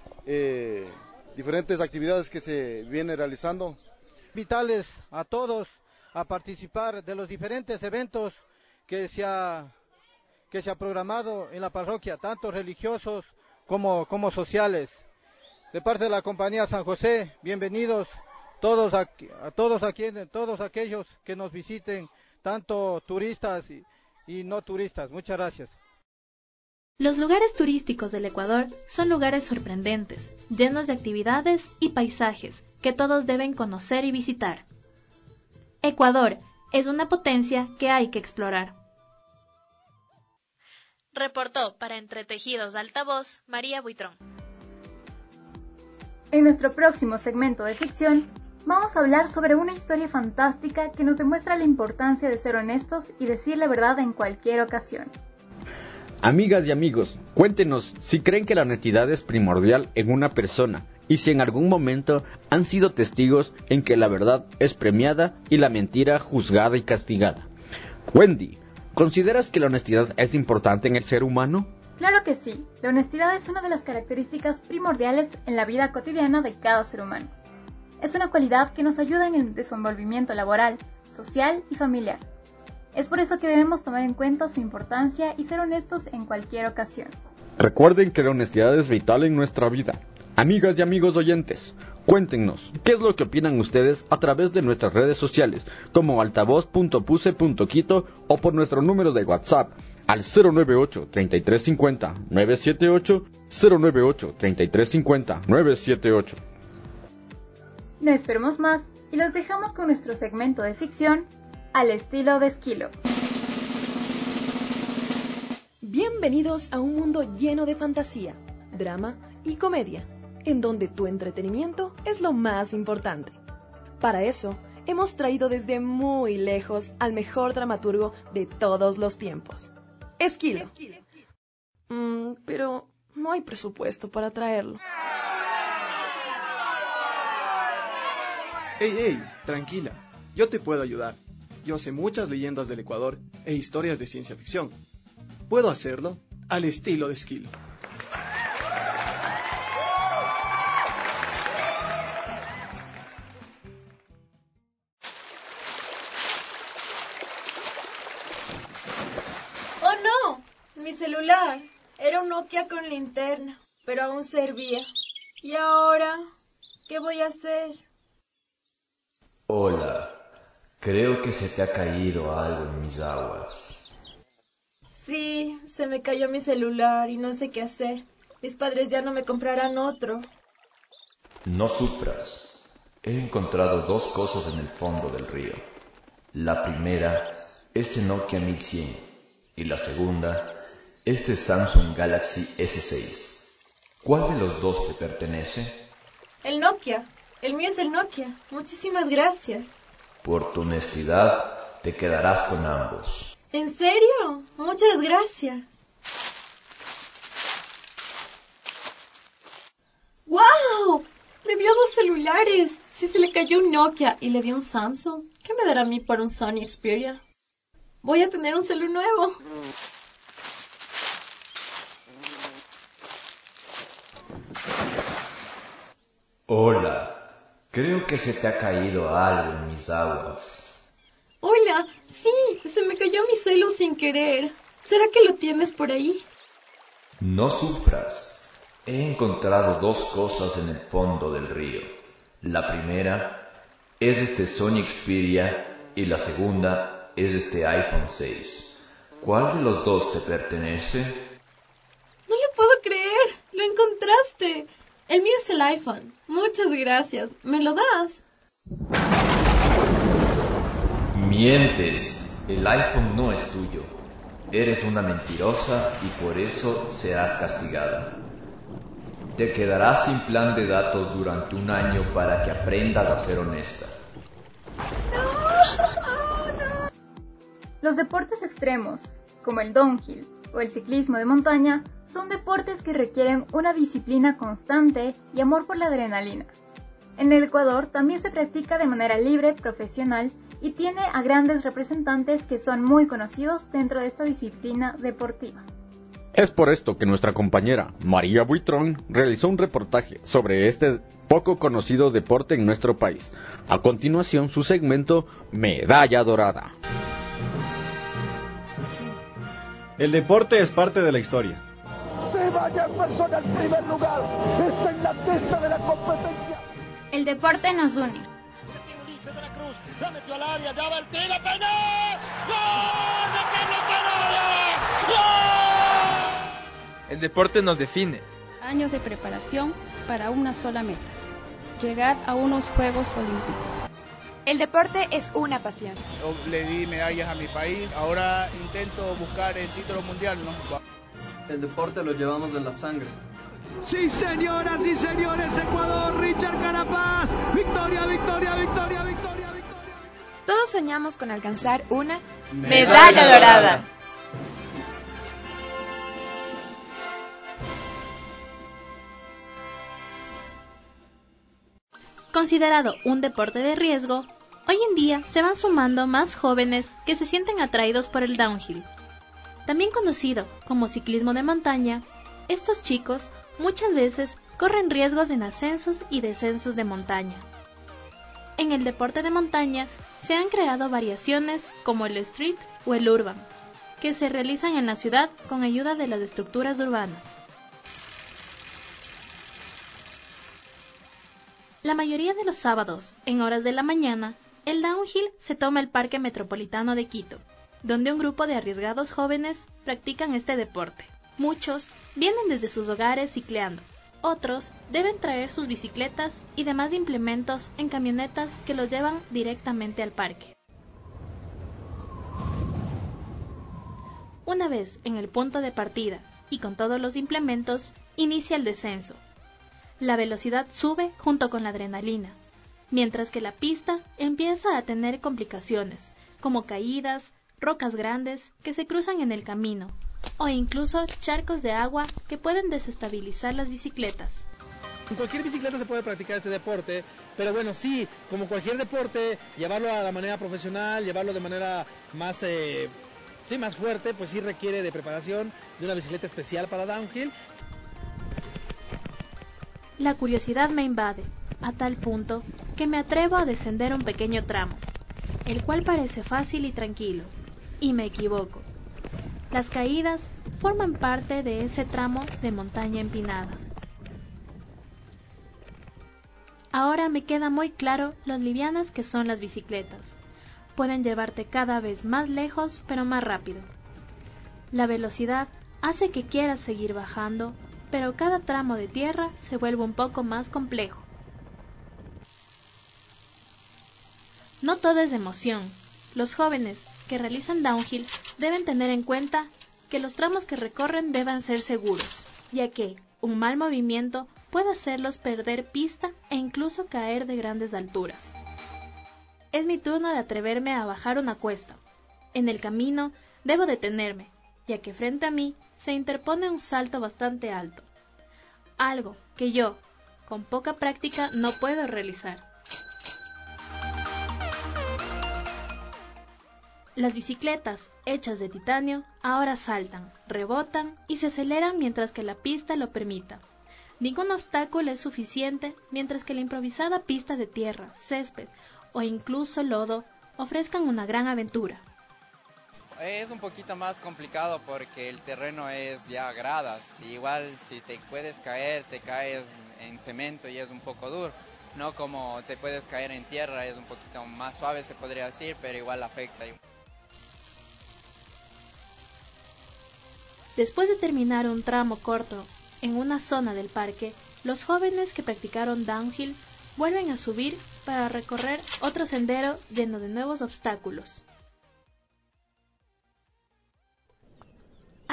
actividades que se vienen realizando. Invitarles a todos a participar de los diferentes eventos que se ha programado en la parroquia, tanto religiosos como sociales. De parte de la compañía San José, bienvenidos todos aquellos que nos visiten, tanto turistas y no turistas. Muchas gracias. Los lugares turísticos del Ecuador son lugares sorprendentes, llenos de actividades y paisajes que todos deben conocer y visitar. Ecuador es una potencia que hay que explorar. Reportó para Entretejidos de Altavoz María Buitrón. En nuestro próximo segmento de ficción, vamos a hablar sobre una historia fantástica que nos demuestra la importancia de ser honestos y decir la verdad en cualquier ocasión. Amigas y amigos, cuéntenos si creen que la honestidad es primordial en una persona y si en algún momento han sido testigos en que la verdad es premiada y la mentira juzgada y castigada. Wendy, ¿consideras que la honestidad es importante en el ser humano? Claro que sí, la honestidad es una de las características primordiales en la vida cotidiana de cada ser humano. Es una cualidad que nos ayuda en el desenvolvimiento laboral, social y familiar. Es por eso que debemos tomar en cuenta su importancia y ser honestos en cualquier ocasión. Recuerden que la honestidad es vital en nuestra vida. Amigas y amigos oyentes, cuéntenos qué es lo que opinan ustedes a través de nuestras redes sociales, como altavoz.puse.quito o por nuestro número de WhatsApp al 098-3350-978, 098-3350-978. No esperemos más y los dejamos con nuestro segmento de ficción, Al estilo de Esquilo. Bienvenidos a un mundo lleno de fantasía, drama y comedia, en donde tu entretenimiento es lo más importante. Para eso, hemos traído desde muy lejos al mejor dramaturgo de todos los tiempos, Esquilo. Pero no hay presupuesto para traerlo. Hey, tranquila, yo te puedo ayudar. Yo sé muchas leyendas del Ecuador e historias de ciencia ficción. Puedo hacerlo al estilo de Esquilo. ¡Oh no! Mi celular. Era un Nokia con linterna, pero aún servía. ¿Y ahora qué voy a hacer? Hola, creo que se te ha caído algo en mis aguas. Sí, se me cayó mi celular y no sé qué hacer. Mis padres ya no me comprarán otro. No sufras. He encontrado dos cosas en el fondo del río. La primera, este Nokia 1100. Y la segunda, este Samsung Galaxy S6. ¿Cuál de los dos te pertenece? El Nokia. El mío es el Nokia. Muchísimas gracias. Por tu honestidad, te quedarás con ambos. ¿En serio? Muchas gracias. ¡Wow! Le dio 2 celulares. Si se le cayó un Nokia y le dio un Samsung, ¿qué me dará a mí por un Sony Xperia? Voy a tener un celular nuevo. Hola. Creo que se te ha caído algo en mis aguas. Hola, sí, se me cayó mi celu sin querer. ¿Será que lo tienes por ahí? No sufras. He encontrado dos cosas en el fondo del río. La primera es este Sony Xperia y la segunda es este iPhone 6. ¿Cuál de los dos te pertenece? No lo puedo creer, lo encontraste. El mío es el iPhone. Muchas gracias. ¿Me lo das? Mientes. El iPhone no es tuyo. Eres una mentirosa y por eso serás castigada. Te quedarás sin plan de datos durante 1 año para que aprendas a ser honesta. Los deportes extremos, como el downhill o el ciclismo de montaña, son deportes que requieren una disciplina constante y amor por la adrenalina. En el Ecuador también se practica de manera libre, profesional, y tiene a grandes representantes que son muy conocidos dentro de esta disciplina deportiva. Es por esto que nuestra compañera María Buitrón realizó un reportaje sobre este poco conocido deporte en nuestro país. A continuación, su segmento Medalla Dorada. El deporte es parte de la historia. Se vaya persona en primer lugar. Está en la testa de la competencia. El deporte nos une. La metió al área, ya va el tiro, penal. ¡Gol de Carlos Canales! ¡Gol! El deporte nos define. Años de preparación para una sola meta: llegar a unos Juegos Olímpicos. El deporte es una pasión. Yo le di medallas a mi país, ahora intento buscar el título mundial, ¿no? El deporte lo llevamos en la sangre. Sí, señoras y señores, Ecuador, Richard Carapaz. Victoria, victoria, victoria, victoria, victoria. Todos soñamos con alcanzar una medalla dorada. Considerado un deporte de riesgo, hoy en día se van sumando más jóvenes que se sienten atraídos por el downhill. También conocido como ciclismo de montaña, estos chicos muchas veces corren riesgos en ascensos y descensos de montaña. En el deporte de montaña se han creado variaciones como el street o el urban, que se realizan en la ciudad con ayuda de las estructuras urbanas. La mayoría de los sábados, en horas de la mañana, el downhill se toma el Parque Metropolitano de Quito, donde un grupo de arriesgados jóvenes practican este deporte. Muchos vienen desde sus hogares cicleando, otros deben traer sus bicicletas y demás implementos en camionetas que los llevan directamente al parque. Una vez en el punto de partida y con todos los implementos, inicia el descenso. La velocidad sube junto con la adrenalina, mientras que la pista empieza a tener complicaciones, como caídas, rocas grandes que se cruzan en el camino, o incluso charcos de agua que pueden desestabilizar las bicicletas. En cualquier bicicleta se puede practicar este deporte, pero bueno, sí, como cualquier deporte, llevarlo a la manera profesional, llevarlo de manera más fuerte, pues sí requiere de preparación, de una bicicleta especial para downhill. La curiosidad me invade, a tal punto que me atrevo a descender un pequeño tramo, el cual parece fácil y tranquilo, y me equivoco. Las caídas forman parte de ese tramo de montaña empinada. Ahora me queda muy claro lo livianas que son las bicicletas. Pueden llevarte cada vez más lejos, pero más rápido. La velocidad hace que quieras seguir bajando, pero cada tramo de tierra se vuelve un poco más complejo. No todo es emoción. Los jóvenes que realizan downhill deben tener en cuenta que los tramos que recorren deben ser seguros, ya que un mal movimiento puede hacerlos perder pista e incluso caer de grandes alturas. Es mi turno de atreverme a bajar una cuesta. En el camino debo detenerme, ya que frente a mí se interpone un salto bastante alto, algo que yo, con poca práctica, no puedo realizar. Las bicicletas, hechas de titanio, ahora saltan, rebotan y se aceleran mientras que la pista lo permita. Ningún obstáculo es suficiente mientras que la improvisada pista de tierra, césped o incluso lodo ofrezcan una gran aventura. Es un poquito más complicado porque el terreno es ya gradas. Igual si te puedes caer, te caes en cemento y es un poco duro. No como te puedes caer en tierra, es un poquito más suave se podría decir, pero igual afecta. Después de terminar un tramo corto en una zona del parque, los jóvenes que practicaron downhill vuelven a subir para recorrer otro sendero lleno de nuevos obstáculos.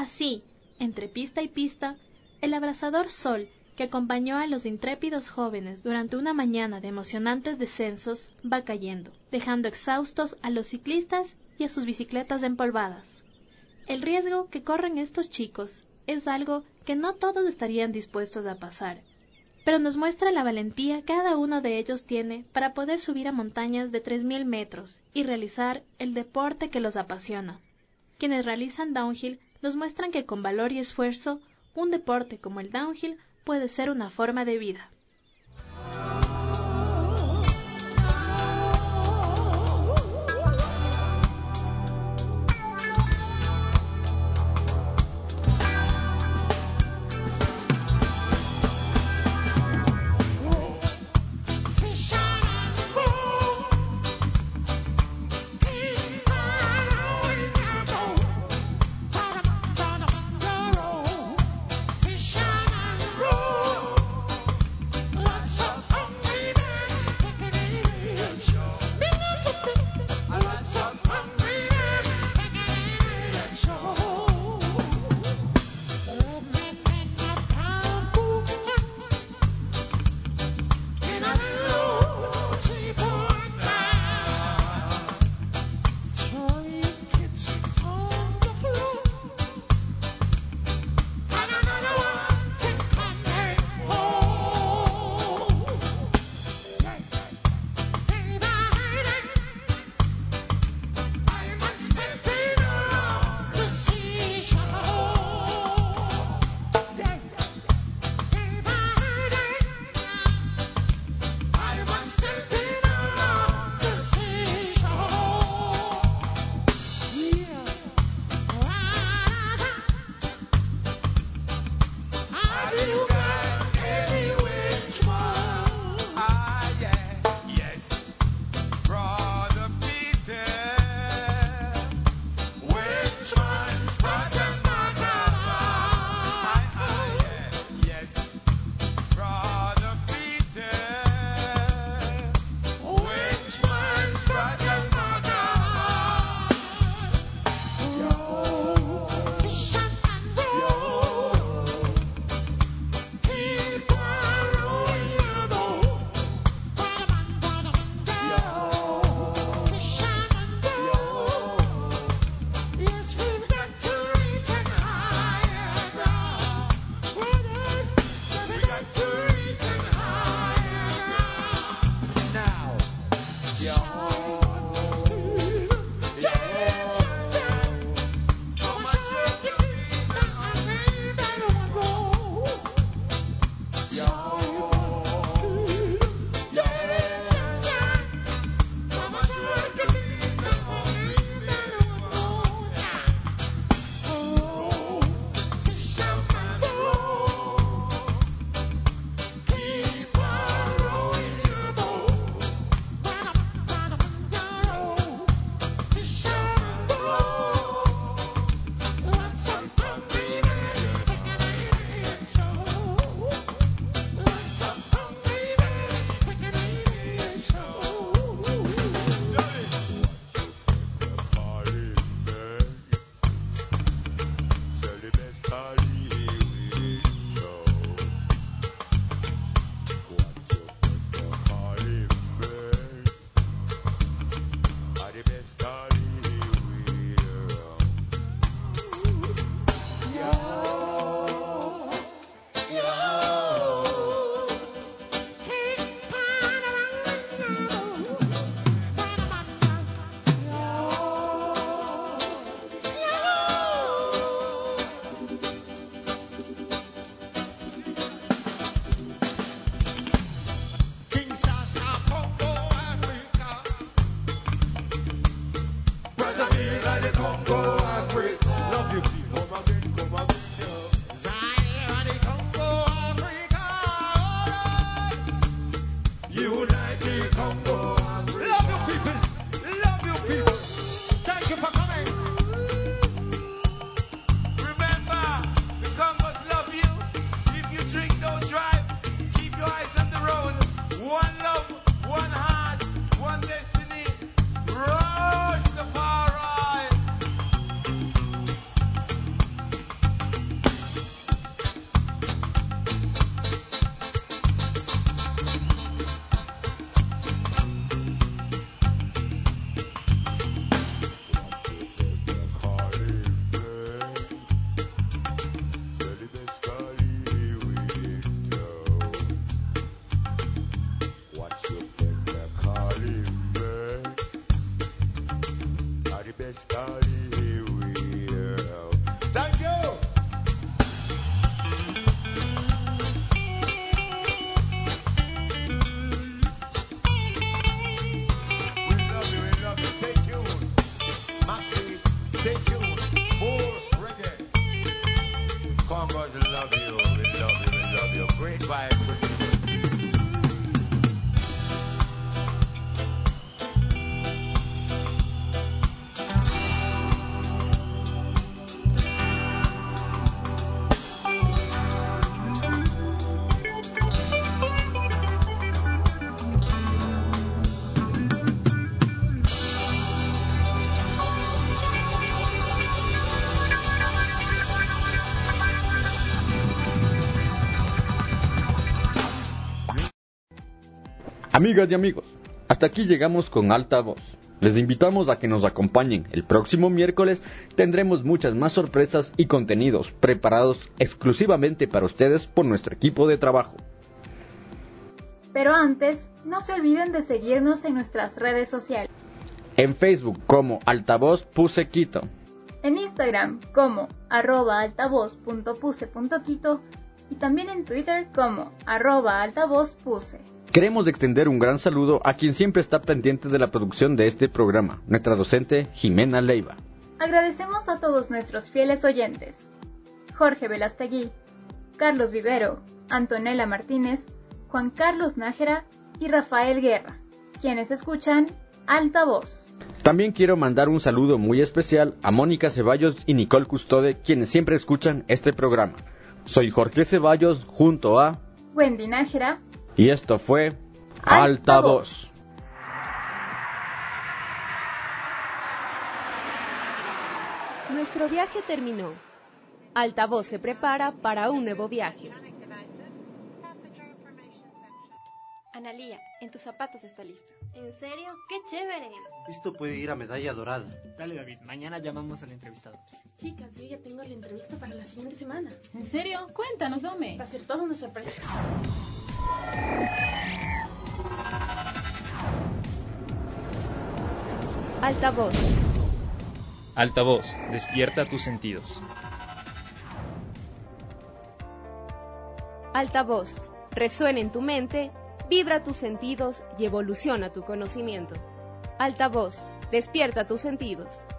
Así, entre pista y pista, el abrasador sol que acompañó a los intrépidos jóvenes durante una mañana de emocionantes descensos va cayendo, dejando exhaustos a los ciclistas y a sus bicicletas empolvadas. El riesgo que corren estos chicos es algo que no todos estarían dispuestos a pasar, pero nos muestra la valentía que cada uno de ellos tiene para poder subir a montañas de 3000 metros y realizar el deporte que los apasiona. Quienes realizan downhill nos muestran que con valor y esfuerzo, un deporte como el downhill puede ser una forma de vida. Congo's love you, we love you, we love you. Great vibe producer. Amigas y amigos, hasta aquí llegamos con Alta Voz. Les invitamos a que nos acompañen. El próximo miércoles tendremos muchas más sorpresas y contenidos preparados exclusivamente para ustedes por nuestro equipo de trabajo. Pero antes, no se olviden de seguirnos en nuestras redes sociales. En Facebook como Altavoz Puse Quito. En Instagram como @altavoz.puse.quito y también en Twitter como @altavozpuse. Queremos extender un gran saludo a quien siempre está pendiente de la producción de este programa, nuestra docente Jimena Leiva. Agradecemos a todos nuestros fieles oyentes: Jorge Velastegui, Carlos Vivero, Antonella Martínez, Juan Carlos Nájera y Rafael Guerra, quienes escuchan Alta Voz. También quiero mandar un saludo muy especial a Mónica Ceballos y Nicole Custode, quienes siempre escuchan este programa. Soy Jorge Ceballos junto a Wendy Nájera. Y esto fue Alta Voz. Nuestro viaje terminó. Alta Voz se prepara para un nuevo viaje. Analía, en tus zapatos está listo. ¿En serio? ¡Qué chévere! Esto puede ir a medalla dorada. Dale, David, mañana llamamos al entrevistado. Chicas, yo ya tengo la entrevista para la siguiente semana. ¿En serio? Cuéntanos, Ome. Va a ser toda una sorpresa. Alta Voz. Alta Voz, despierta tus sentidos. Alta Voz, resuena en tu mente, vibra tus sentidos y evoluciona tu conocimiento. Alta Voz, despierta tus sentidos.